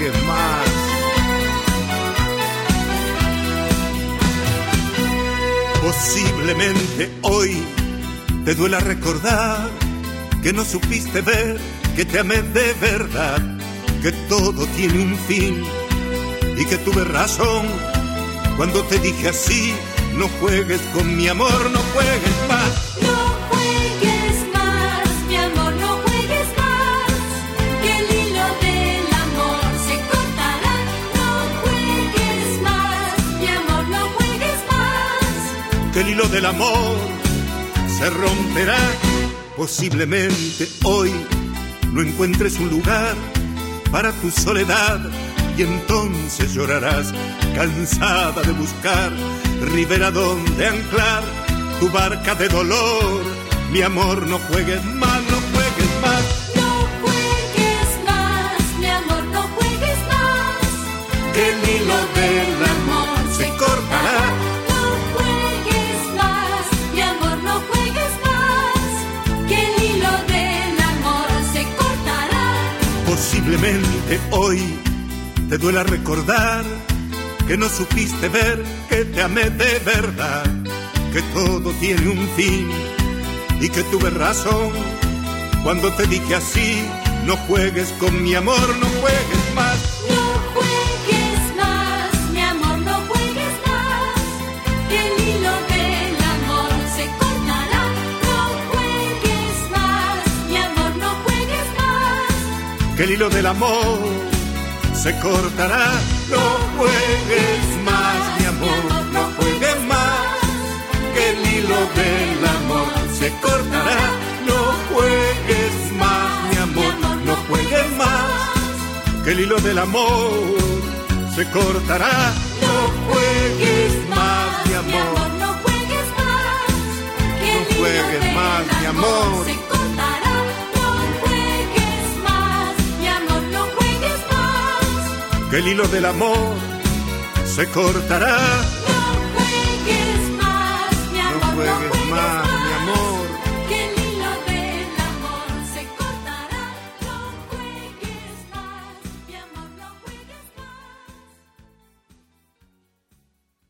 juegues más. Posiblemente hoy te duela recordar que no supiste ver que te amé de verdad, que todo tiene un fin y que tuve razón cuando te dije así: no juegues con mi amor, no juegues más. No juegues más, mi amor, no juegues más, que el hilo del amor se cortará. No juegues más, mi amor, no juegues más, que el hilo del amor se romperá. Posiblemente hoy no encuentres un lugar para tu soledad y entonces llorarás, cansada de buscar ribera donde anclar tu barca de dolor. Mi amor, no juegues más, no juegues más. no juegues más, mi amor, no juegues más, Que el hilo del amor se cortará. No juegues más, mi amor, no juegues más, que el hilo del amor se cortará. Posiblemente hoy te duela recordar que no supiste ver que te amé de verdad, que todo tiene un fin y que tuve razón cuando te dije así: no juegues con mi amor, no juegues más. No juegues más, mi amor, no juegues más, que el hilo del amor se cortará. No juegues más, mi amor, no juegues más, Que el hilo del amor se cortará. No juegues más, mi amor, no juegues más, que el hilo del amor se cortará. No juegues más, mi amor, no juegues más, que el hilo del amor se cortará. No juegues más, mi amor, no juegues más, que el no juegues hilo más, del mi amor amor. se cortará. No juegues más, mi amor, no juegues más, que el hilo del amor se cortará.